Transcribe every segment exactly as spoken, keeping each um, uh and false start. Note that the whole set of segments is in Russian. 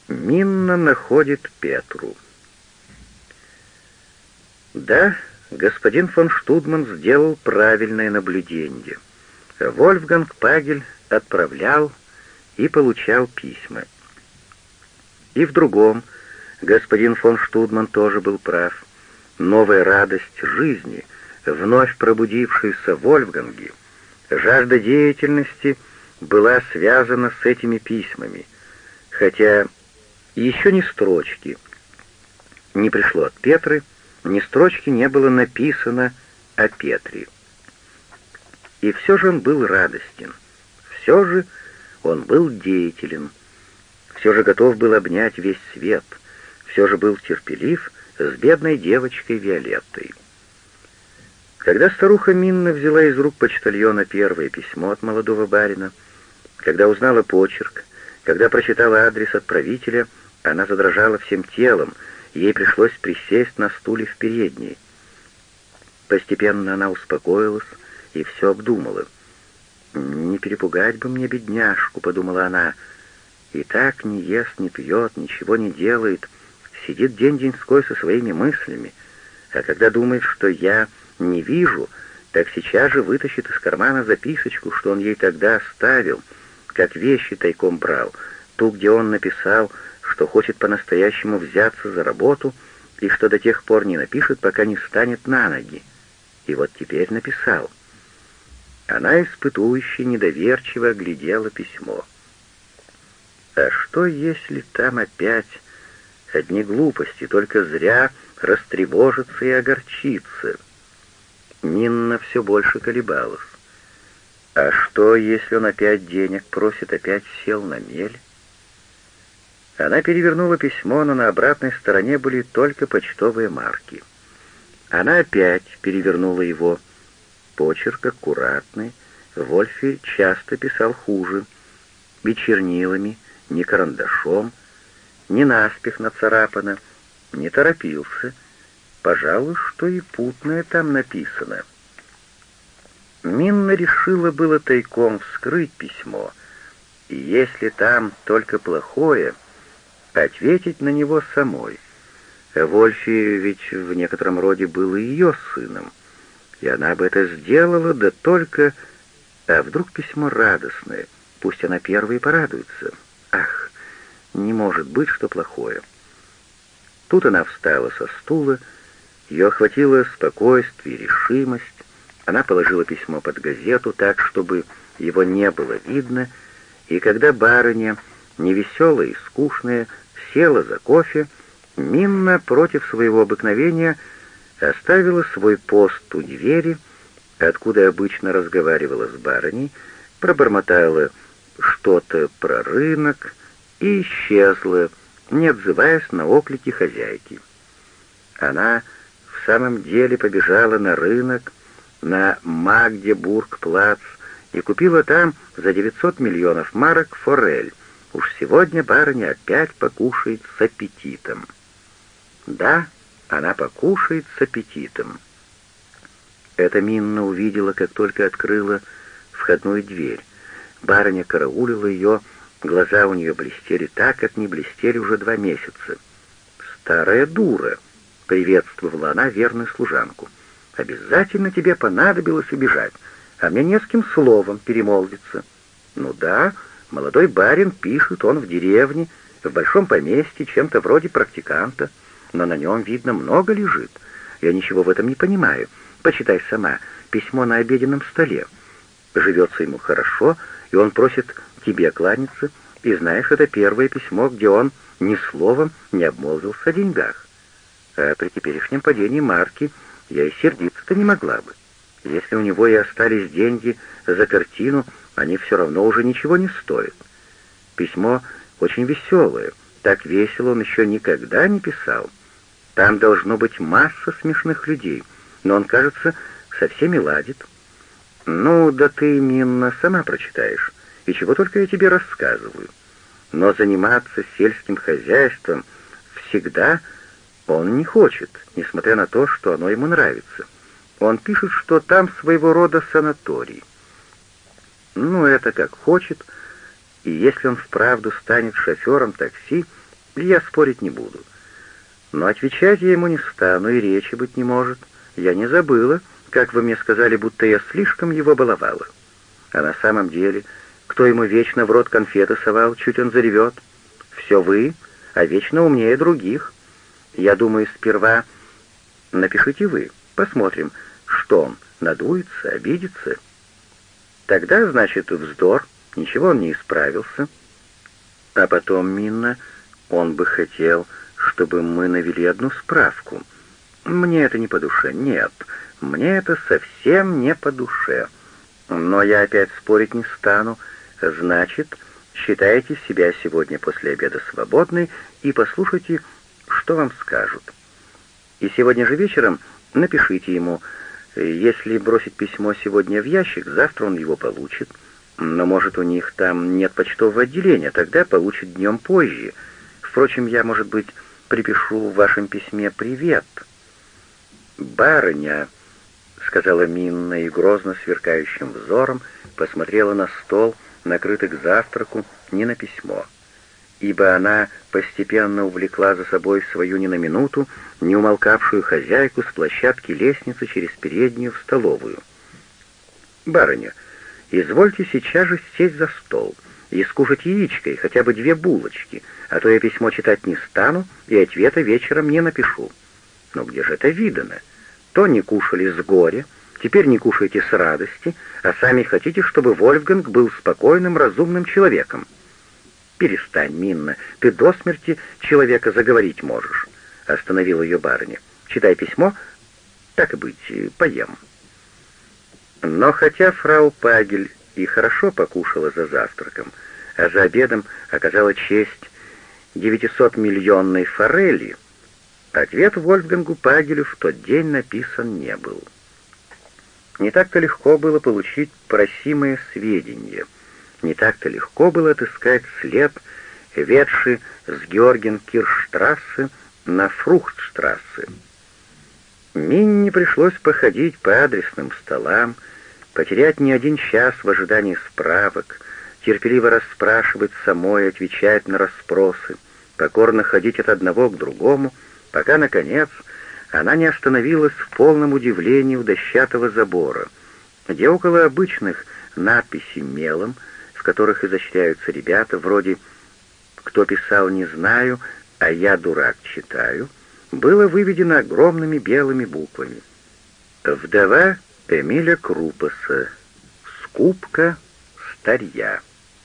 Минна находит Петру. Да, господин фон Штудман сделал правильное наблюдение. Вольфганг Пагель отправлял и получал письма. И в другом господин фон Штудман тоже был прав. Новая радость жизни, вновь пробудившаяся в Вольфганге, жажда деятельности была связана с этими письмами, хотя еще ни строчки не пришло от Петры, ни строчки не было написано о Петре. И все же он был радостен, все же он был деятелен, все же готов был обнять весь свет, все же был терпелив с бедной девочкой Виолеттой. Когда старуха Минна взяла из рук почтальона первое письмо от молодого барина, когда узнала почерк, когда прочитала адрес отправителя, она задрожала всем телом, ей пришлось присесть на стуле в передней. Постепенно она успокоилась и все обдумала. «Не перепугать бы мне бедняжку», — подумала она. «И так не ест, не пьет, ничего не делает, сидит день-деньской со своими мыслями, а когда думает, что я не вижу, так сейчас же вытащит из кармана записочку, что он ей тогда оставил, как вещи тайком брал, ту, где он написал, что хочет по-настоящему взяться за работу и что до тех пор не напишет, пока не встанет на ноги. И вот теперь написал». Она испытующе недоверчиво глядела письмо. А что, если там опять одни глупости, только зря растревожится и огорчится? Минна все больше колебалась. А что, если он опять денег просит, опять сел на мель? Она перевернула письмо, но на обратной стороне были только почтовые марки. Она опять перевернула его. Почерк аккуратный, Вольфи часто писал хуже, и чернилами, не карандашом, не наспех нацарапано, не торопился. Пожалуй, что и путное там написано. Минна решила было тайком вскрыть письмо, и если там только плохое, ответить на него самой. Вольфи ведь в некотором роде был и ее сыном, и она бы это сделала, да только... А вдруг письмо радостное, пусть она первой порадуется. Ах, не может быть, что плохое. Тут она встала со стула, ее охватило спокойствие и решимость. Она положила письмо под газету так, чтобы его не было видно, и когда барыня, невеселая и скучная, села за кофе, Минна против своего обыкновения оставила свой пост у двери, откуда обычно разговаривала с барыней, пробормотала что-то про рынок и исчезла, не отзываясь на оклики хозяйки. Она в самом деле побежала на рынок, на Магдебург-плац, и купила там за девятьсот миллионов марок форель. Уж сегодня барыня опять покушает с аппетитом. Да, она покушает с аппетитом. Это Минна увидела, как только открыла входную дверь. Барыня караулила ее, глаза у нее блестели так, как не блестели уже два месяца. «Старая дура!» — приветствовала она верную служанку. «Обязательно тебе понадобилось убежать, а мне не с кем словом перемолвиться». «Ну да, молодой барин пишет, он в деревне, в большом поместье, чем-то вроде практиканта, но на нем, видно, много лежит. Я ничего в этом не понимаю. Почитай сама, письмо на обеденном столе. Живется ему хорошо, и он просит тебе кланяться, и знаешь, это первое письмо, где он ни словом не обмолвился о деньгах. А при теперешнем падении марки я и сердиться-то не могла бы. Если у него и остались деньги за картину, они все равно уже ничего не стоят. Письмо очень веселое, так весело он еще никогда не писал. Там должно быть масса смешных людей, но он, кажется, со всеми ладит. Ну, да ты, Минна, сама прочитаешь, и чего только я тебе рассказываю. Но заниматься сельским хозяйством всегда он не хочет, несмотря на то, что оно ему нравится. Он пишет, что там своего рода санаторий. Ну, это как хочет, и если он вправду станет шофером такси, Я спорить не буду. Но отвечать я ему не стану, и речи быть не может. Я не забыла, как вы мне сказали, будто я слишком его баловала. А на самом деле, кто ему вечно в рот конфеты совал, чуть он заревет? Все вы, а вечно умнее других. Я думаю, сперва напишите вы, посмотрим, что он, надуется, обидится. Тогда, значит, вздор, ничего он не исправился. А потом, Минна, он бы хотел, чтобы мы навели одну справку. Мне это не по душе, нет, мне это совсем не по душе. Но я опять спорить не стану. Значит, считайте себя сегодня после обеда свободной и послушайте, что вам скажут. И сегодня же вечером напишите ему. Если бросить письмо сегодня в ящик, завтра он его получит. Но, может, у них там нет почтового отделения, тогда получит днем позже. Впрочем, я, может быть, припишу в вашем письме «Привет». «Барыня», — сказала Минна и грозно сверкающим взором посмотрела на стол, накрытый к завтраку, не на письмо, ибо она постепенно увлекла за собой свою ни на минуту не умолкавшую хозяйку с площадки лестницы через переднюю в столовую. «Барыня, извольте сейчас же сесть за стол и скушать яичко и хотя бы две булочки, а то я письмо читать не стану и ответа вечером не напишу. Но где же это видано? То не кушали с горя, теперь не кушаете с радости, а сами хотите, чтобы Вольфганг был спокойным, разумным человеком. Перестань, Минна, ты до смерти человека заговорить можешь», — остановила ее барыня. «Читай письмо, так и быть, поем». Но хотя фрау Пагель и хорошо покушала за завтраком, а за обедом оказала честь девятисотмиллионной форели, ответ Вольфгангу Пагелю в тот день написан не был. Не так-то легко было получить просимые сведения, не так-то легко было отыскать след, ведший с Георген-Кирштрассе на Фрухтштрассе. Минне пришлось походить по адресным столам, потерять не один час в ожидании справок, терпеливо расспрашивать самой, отвечать на расспросы, покорно ходить от одного к другому, пока, наконец, она не остановилась в полном удивлении у дощатого забора, где около обычных надписей мелом, в которых изощряются ребята, вроде «Кто писал, не знаю, а я, дурак, читаю», было выведено огромными белыми буквами: «Вдова Эмиля Крупаса. Скупка старья».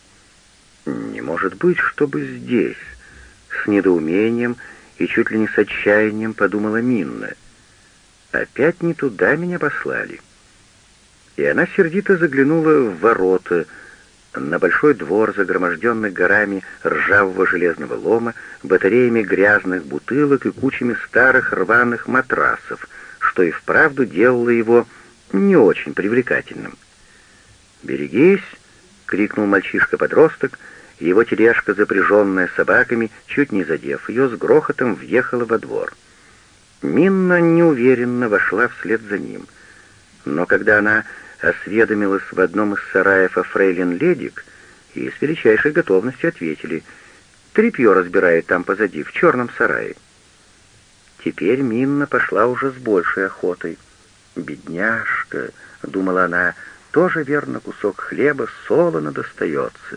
«Не может быть, чтобы здесь», — с недоумением и чуть ли не с отчаянием подумала Минна. «Опять не туда меня послали». И она сердито заглянула в ворота, на большой двор, загроможденный горами ржавого железного лома, батареями грязных бутылок и кучами старых рваных матрасов, что и вправду делало его не очень привлекательным. «Берегись!» — крикнул мальчишка-подросток, и его тележка, запряженная собаками, чуть не задев ее, с грохотом въехала во двор. Минна неуверенно вошла вслед за ним. Но когда она осведомилась в одном из сараев о фрейлин Ледик, и с величайшей готовностью ответили: «Тряпье разбирает там позади, в черном сарае». Теперь Минна пошла уже с большей охотой. «Бедняжка», — думала она, — «тоже, верно, кусок хлеба солоно достается».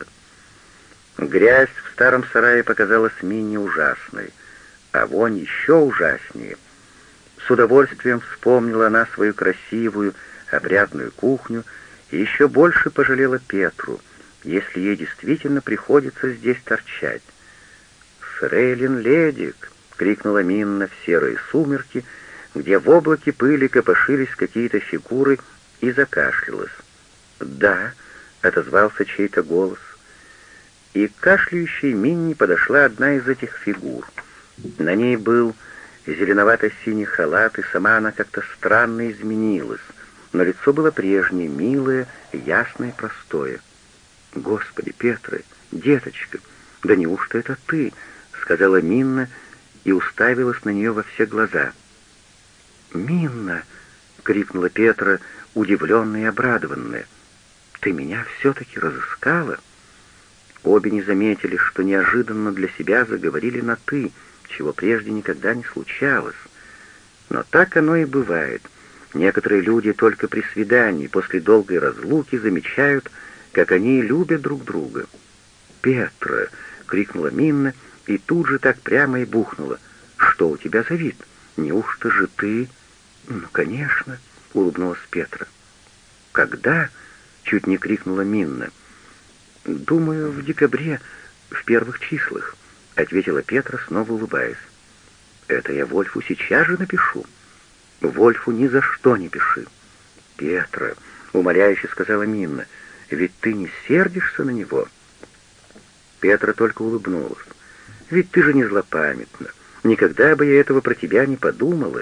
Грязь в старом сарае показалась Минне ужасной, а вонь еще ужаснее. С удовольствием вспомнила она свою красивую, опрятную кухню и еще больше пожалела Петру, если ей действительно приходится здесь торчать. «Фрейлин Ледик!» — крикнула Минна в серые сумерки, где в облаке пыли копошились какие-то фигуры, и закашлялась. «Да», — отозвался чей-то голос. И к кашляющей Минне подошла одна из этих фигур. На ней был зеленовато-синий халат, и сама она как-то странно изменилась, но лицо было прежнее, милое, ясное и простое. «Господи, Петра, деточка, да неужто это ты?» — сказала Минна и уставилась на нее во все глаза. «Минна!» — крикнула Петра, удивленная и обрадованная. «Ты меня все-таки разыскала?» Обе не заметили, что неожиданно для себя заговорили на «ты», чего прежде никогда не случалось. Но так оно и бывает. Некоторые люди только при свидании, после долгой разлуки, замечают, как они любят друг друга. «Петра!» — крикнула Минна и тут же так прямо и бухнула. «Что у тебя за вид? Неужто же ты?» «Ну, конечно!» — улыбнулась Петра. «Когда?» — чуть не крикнула Минна. «Думаю, в декабре, в первых числах», — ответила Петра, снова улыбаясь. «Это я Вольфу сейчас же напишу». «Вольфу ни за что не пиши». «Петра», — умоляюще сказала Минна, — «ведь ты не сердишься на него?» Петра только улыбнулась. «Ведь ты же не злопамятна. Никогда бы я этого про тебя не подумала».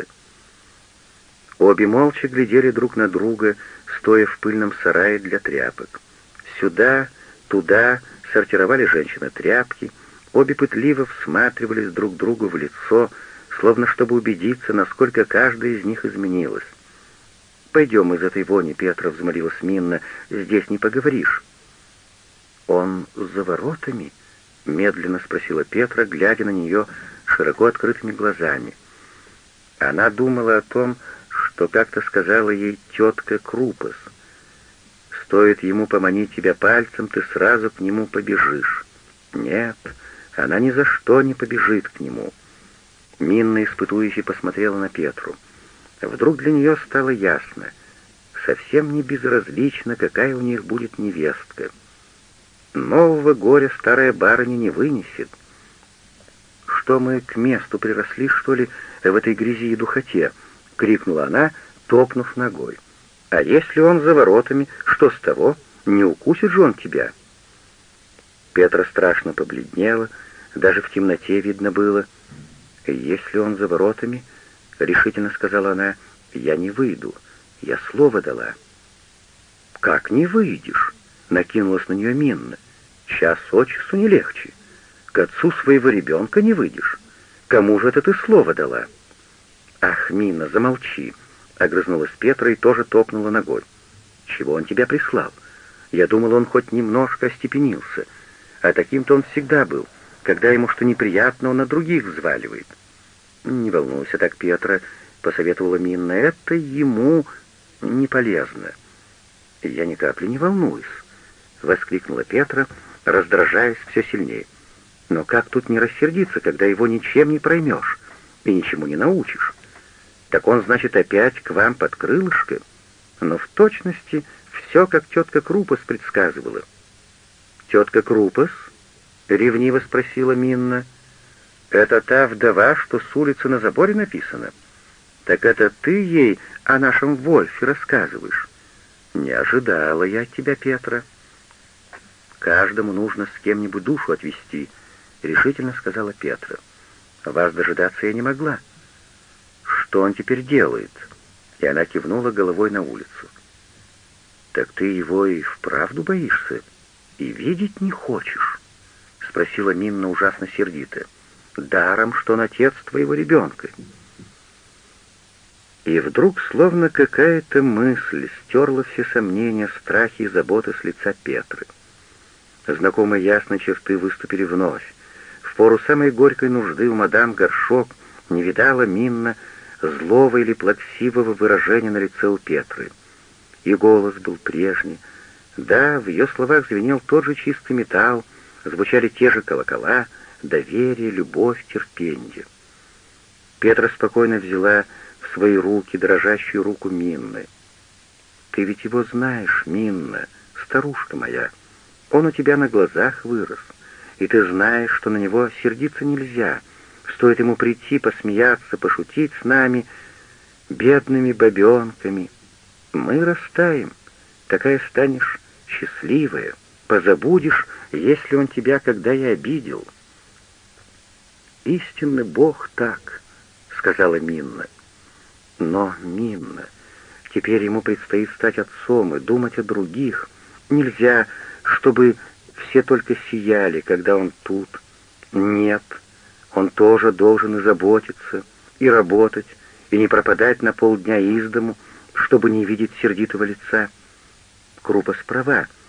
Обе молча глядели друг на друга, стоя в пыльном сарае для тряпок. Сюда, туда сортировали женщины тряпки, обе пытливо всматривались друг другу в лицо, словно чтобы убедиться, насколько каждая из них изменилась. «Пойдем из этой вони, Петра», — взмолилась Минна, — «здесь не поговоришь». «Он за воротами?» — медленно спросила Петра, глядя на нее широко открытыми глазами. Она думала о том, что как-то сказала ей тетка Крупас. «Стоит ему поманить тебя пальцем, ты сразу к нему побежишь». Нет, она ни за что не побежит к нему. Минна испытующе посмотрела на Петру. Вдруг для нее стало ясно. Совсем не безразлично, какая у них будет невестка. Нового горя старая барыня не вынесет. «Что мы к месту приросли, что ли, в этой грязи и духоте?» — крикнула она, топнув ногой. «А если он за воротами, что с того? Не укусит же он тебя?» Петра страшно побледнела, даже в темноте видно было. «Если он за воротами, — решительно сказала она, — я не выйду, я слово дала». «Как не выйдешь?» — накинулась на нее Минна. «Час от часу не легче. К отцу своего ребенка не выйдешь. Кому же это ты слово дала?» «Ах, Минна, замолчи!» — огрызнулась Петра и тоже топнула ногой. «Чего он тебя прислал? Я думал, он хоть немножко остепенился. А таким-то он всегда был. Когда ему что неприятно, он на других взваливает». «Не волнуйся так, Петра», — посоветовала Минна, — «это ему не полезно». «Я ни капли не волнуюсь», — воскликнула Петра, раздражаясь все сильнее. «Но как тут не рассердиться, когда его ничем не проймешь и ничему не научишь? Так он, значит, опять к вам под крылышко? Но в точности все, как тетка Крупас предсказывала». «Тетка Крупас?» — ревниво спросила Минна. «Это та вдова, что с улицы на заборе написано? Так это ты ей о нашем Вольфе рассказываешь?» «Не ожидала я от тебя, Петра». «Каждому нужно с кем-нибудь душу отвести», — решительно сказала Петра. «Вас дожидаться я не могла». «Что он теперь делает?» И она кивнула головой на улицу. «Так ты его и вправду боишься? И видеть не хочешь?» — спросила Минна ужасно сердито. «Даром, что он отец твоего ребенка». И вдруг, словно какая-то мысль, стерла все сомнения, страхи и заботы с лица Петры. Знакомые ясные черты выступили вновь. В пору самой горькой нужды у мадам Горшок не видала Минна злого или плаксивого выражения на лице у Петры. И голос был прежний. Да, в ее словах звенел тот же чистый металл, звучали те же колокола, доверие, любовь, терпенье. Петра спокойно взяла в свои руки дрожащую руку Минны. «Ты ведь его знаешь, Минна, старушка моя. Он у тебя на глазах вырос, и ты знаешь, что на него сердиться нельзя. Стоит ему прийти, посмеяться, пошутить с нами, бедными бабенками. Мы растаем, такая станешь счастливая, позабудешь, если он тебя когда и обидел». «Истинный Бог так», — сказала Минна. «Но, Минна, теперь ему предстоит стать отцом и думать о других. Нельзя, чтобы все только сияли, когда он тут. Нет, он тоже должен и заботиться, и работать, и не пропадать на полдня из дому, чтобы не видеть сердитого лица. Крупас права,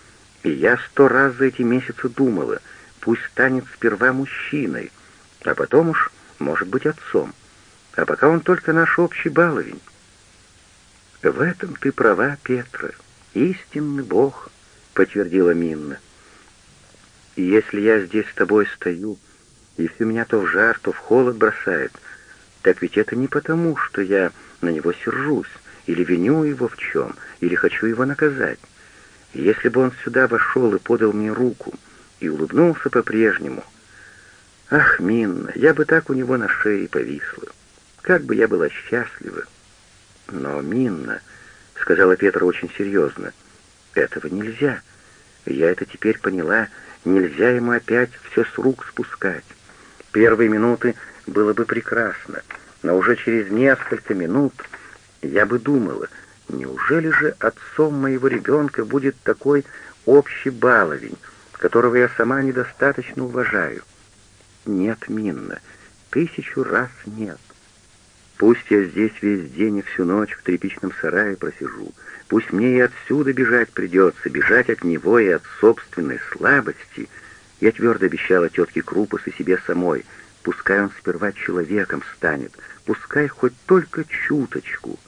И я сто раз за эти месяцы думала, пусть станет сперва мужчиной, а потом уж, может быть, отцом. А пока он только наш общий баловень. В этом ты права, Петра, истинный Бог, подтвердила Минна. И если я здесь с тобой стою, и все меня то в жар, то в холод бросает, так ведь это не потому, что я на него сержусь, или виню его в чем, или хочу его наказать. Если бы он сюда вошел и подал мне руку, и улыбнулся по-прежнему, ах, Минна, я бы так у него на шее повисла. Как бы я была счастлива. Но, Минна, — сказала Петра очень серьезно, — этого нельзя. Я это теперь поняла, нельзя ему опять все с рук спускать. Первые минуты было бы прекрасно, но уже через несколько минут я бы думала, неужели же отцом моего ребенка будет такой общий баловень, которого я сама недостаточно уважаю? Нет, Минна, тысячу раз нет. Пусть я здесь весь день и всю ночь в тряпичном сарае просижу, пусть мне и отсюда бежать придется, бежать от него и от собственной слабости. Я твердо обещала тетке Крупас и себе самой, пускай он сперва человеком станет, пускай хоть только чуточку.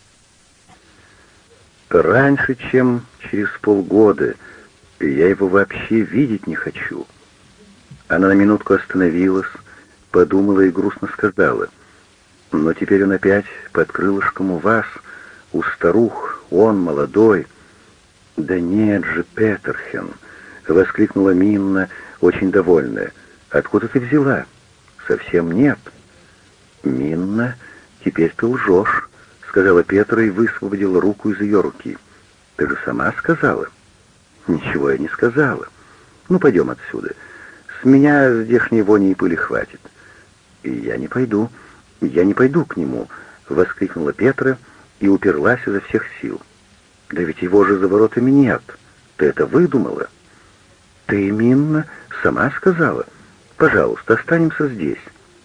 Раньше, чем через полгода, я его вообще видеть не хочу. Она на минутку остановилась, подумала и грустно сказала: но теперь он опять под крылышком у вас, у старух, он молодой. Да нет же, Петерхен, воскликнула Минна, очень довольная. Откуда ты взяла? Совсем нет. Минна, теперь ты лжешь, сказала Петра и высвободила руку из ее руки. Ты же сама сказала. Ничего я не сказала. Ну, пойдем отсюда. С меня здешней вони и пыли хватит. И я не пойду. «Я не пойду к нему!» — воскликнула Петра и уперлась изо всех сил. «Да ведь его же за воротами нет! Ты это выдумала!» «Ты, Минна, сама сказала. Пожалуйста, останемся здесь».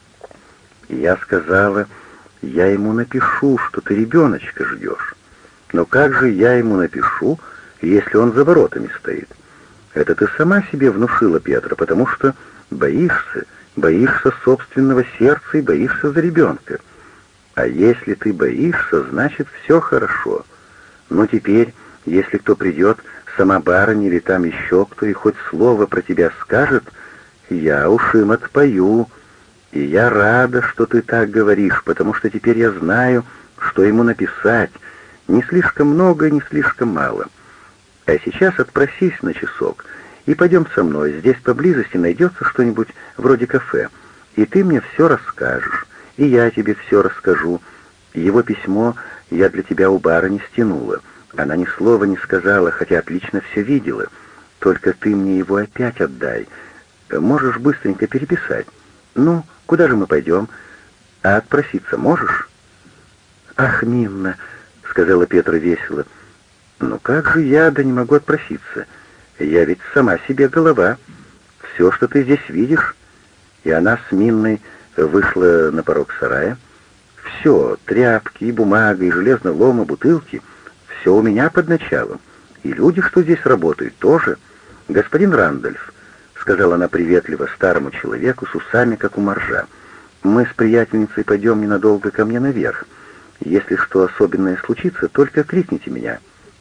«Я сказала, я ему напишу, что ты ребеночка ждешь. Но как же я ему напишу, если он за воротами стоит? Это ты сама себе внушила, Петра, потому что боишься, боишься собственного сердца и боишься за ребенка. А если ты боишься, значит, все хорошо. Но теперь, если кто придет, сама барыня или там еще кто, и хоть слово про тебя скажет, я уж им отпою. И я рада, что ты так говоришь, потому что теперь я знаю, что ему написать. Не слишком много, не слишком мало. А сейчас отпросись на часок и пойдем со мной, здесь поблизости найдется что-нибудь вроде кафе, и ты мне все расскажешь, и я тебе все расскажу. Его письмо я для тебя у барыни стянула. Она ни слова не сказала, хотя отлично все видела. Только ты мне его опять отдай. Можешь быстренько переписать. Ну, куда же мы пойдем? А отпроситься можешь?» «Ах, Минна», — сказала Петра весело, — «ну как же я, да не могу отпроситься? Я ведь сама себе голова. Все, что ты здесь видишь». И она с Минной вышла на порог сарая. «Все, тряпки, и бумага, и железный лом, и бутылки, все у меня под началом. И люди, что здесь работают, тоже. Господин Рандольф», — сказала она приветливо старому человеку с усами, как у моржа, — «мы с приятельницей пойдем ненадолго ко мне наверх. Если что особенное случится, только крикните меня».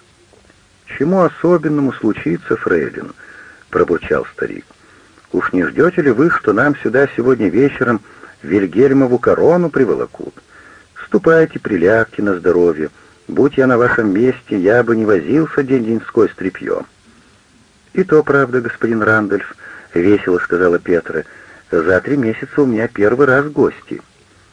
«Чему особенному случится, фрейлин?» — пробурчал старик. «Уж не ждете ли вы, что нам сюда сегодня вечером Вильгельмову корону приволокут? Ступайте, прилягте на здоровье. Будь я на вашем месте, я бы не возился день-деньской с тряпьем». «И то правда, господин Рандольф», — весело сказала Петра, — «за три месяца у меня первый раз гости».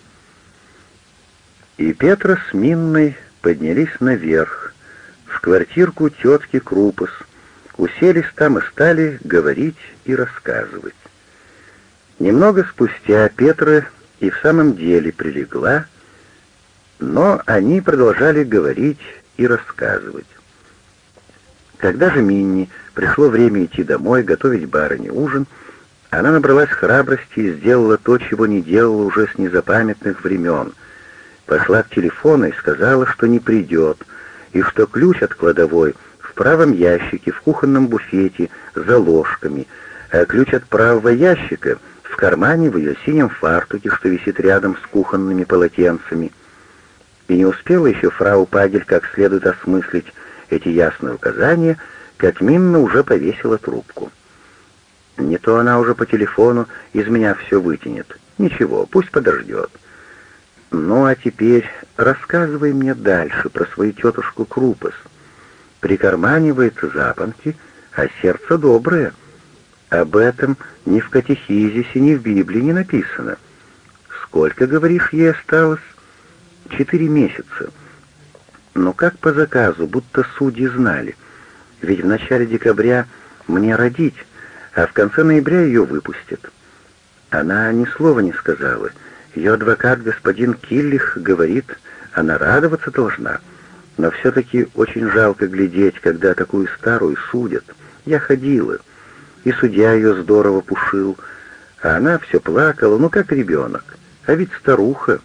И Петра с Минной поднялись наверх, в квартирку тетки Крупас, уселись там и стали говорить и рассказывать. Немного спустя Петра и в самом деле прилегла, но они продолжали говорить и рассказывать. Когда же Минни пришло время идти домой, готовить барыне ужин, она набралась храбрости и сделала то, чего не делала уже с незапамятных времен. Пошла к телефону и сказала, что не придет, и что ключ от кладовой в правом ящике в кухонном буфете за ложками, а ключ от правого ящика в кармане в ее синем фартуке, что висит рядом с кухонными полотенцами. И не успела еще фрау Пагель как следует осмыслить эти ясные указания, как Минна уже повесила трубку. Не то она уже по телефону из меня все вытянет. Ничего, пусть подождет. Ну а теперь рассказывай мне дальше про свою тетушку Крупес. Прикарманивается запонки, а сердце доброе. Об этом ни в катехизисе, ни в Библии не написано. Сколько, говоришь, ей осталось? Четыре месяца. Но как по заказу, будто судьи знали. Ведь в начале декабря мне родить, а в конце ноября ее выпустят. Она ни слова не сказала. Ее адвокат, господин Киллих, говорит, она радоваться должна. Но все-таки очень жалко глядеть, когда такую старую судят. Я ходила, и судья ее здорово пушил, а она все плакала, ну как ребенок. А ведь старуха.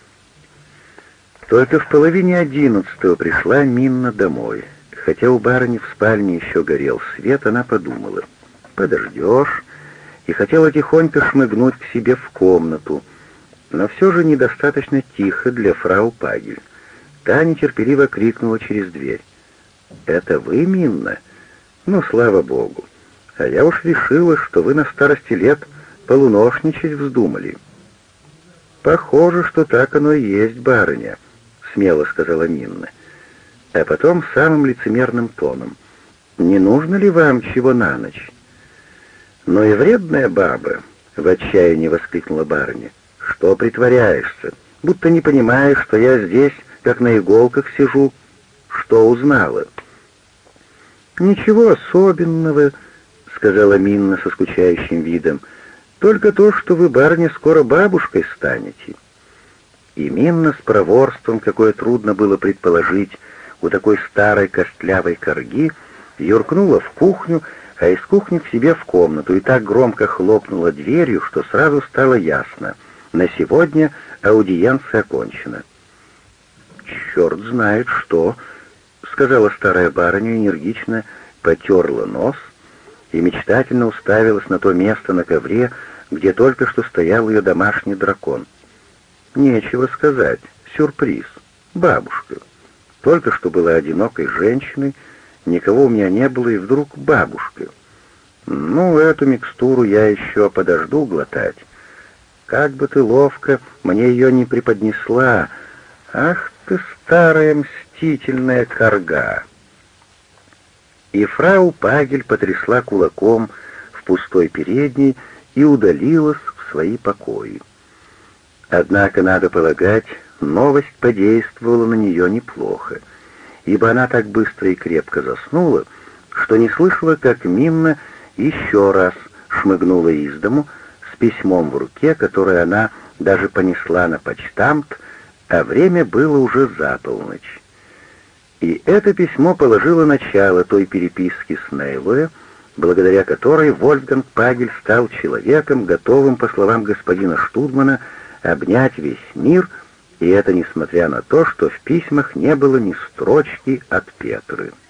Только в половине одиннадцатого пришла Минна домой. Хотя у барыни в спальне еще горел свет, она подумала, подождешь, и хотела тихонько шмыгнуть к себе в комнату, но все же недостаточно тихо для фрау Пагель. Та нетерпеливо крикнула через дверь. «Это вы, Минна? Ну, слава богу! А я уж решила, что вы на старости лет полуношничать вздумали». «Похоже, что так оно и есть, барыня», — смело сказала Минна. А потом самым лицемерным тоном. «Не нужно ли вам чего на ночь?» «Ну и вредная баба!» — в отчаянии воскликнула барыня. «Что притворяешься? Будто не понимаешь, что я здесь, как на иголках сижу. Что узнала?» «Ничего особенного», — сказала Минна со скучающим видом. «Только то, что вы, барыня, скоро бабушкой станете». И Минна с проворством, какое трудно было предположить у такой старой костлявой корги, юркнула в кухню, а из кухни к себе в комнату, и так громко хлопнула дверью, что сразу стало ясно. На сегодня аудиенция окончена. «Черт знает что», — сказала старая барыня, энергично потерла нос и мечтательно уставилась на то место на ковре, где только что стоял ее домашний дракон. «Нечего сказать. Сюрприз. Бабушка. Только что была одинокой женщиной, никого у меня не было, и вдруг бабушка. Ну, эту микстуру я еще подожду глотать. Как бы ты ловко мне ее не преподнесла. Ах ты, старая мстительная корга!» И фрау Пагель потрясла кулаком в пустой передней и удалилась в свои покои. Однако, надо полагать, новость подействовала на нее неплохо, ибо она так быстро и крепко заснула, что не слышала, как Минна еще раз шмыгнула из дому с письмом в руке, которое она даже понесла на почтамт, а время было уже за полночь. И это письмо положило начало той переписке с Нейлоя, благодаря которой Вольфганг Пагель стал человеком, готовым, по словам господина Штудмана, обнять весь мир, и это несмотря на то, что в письмах не было ни строчки от Петры.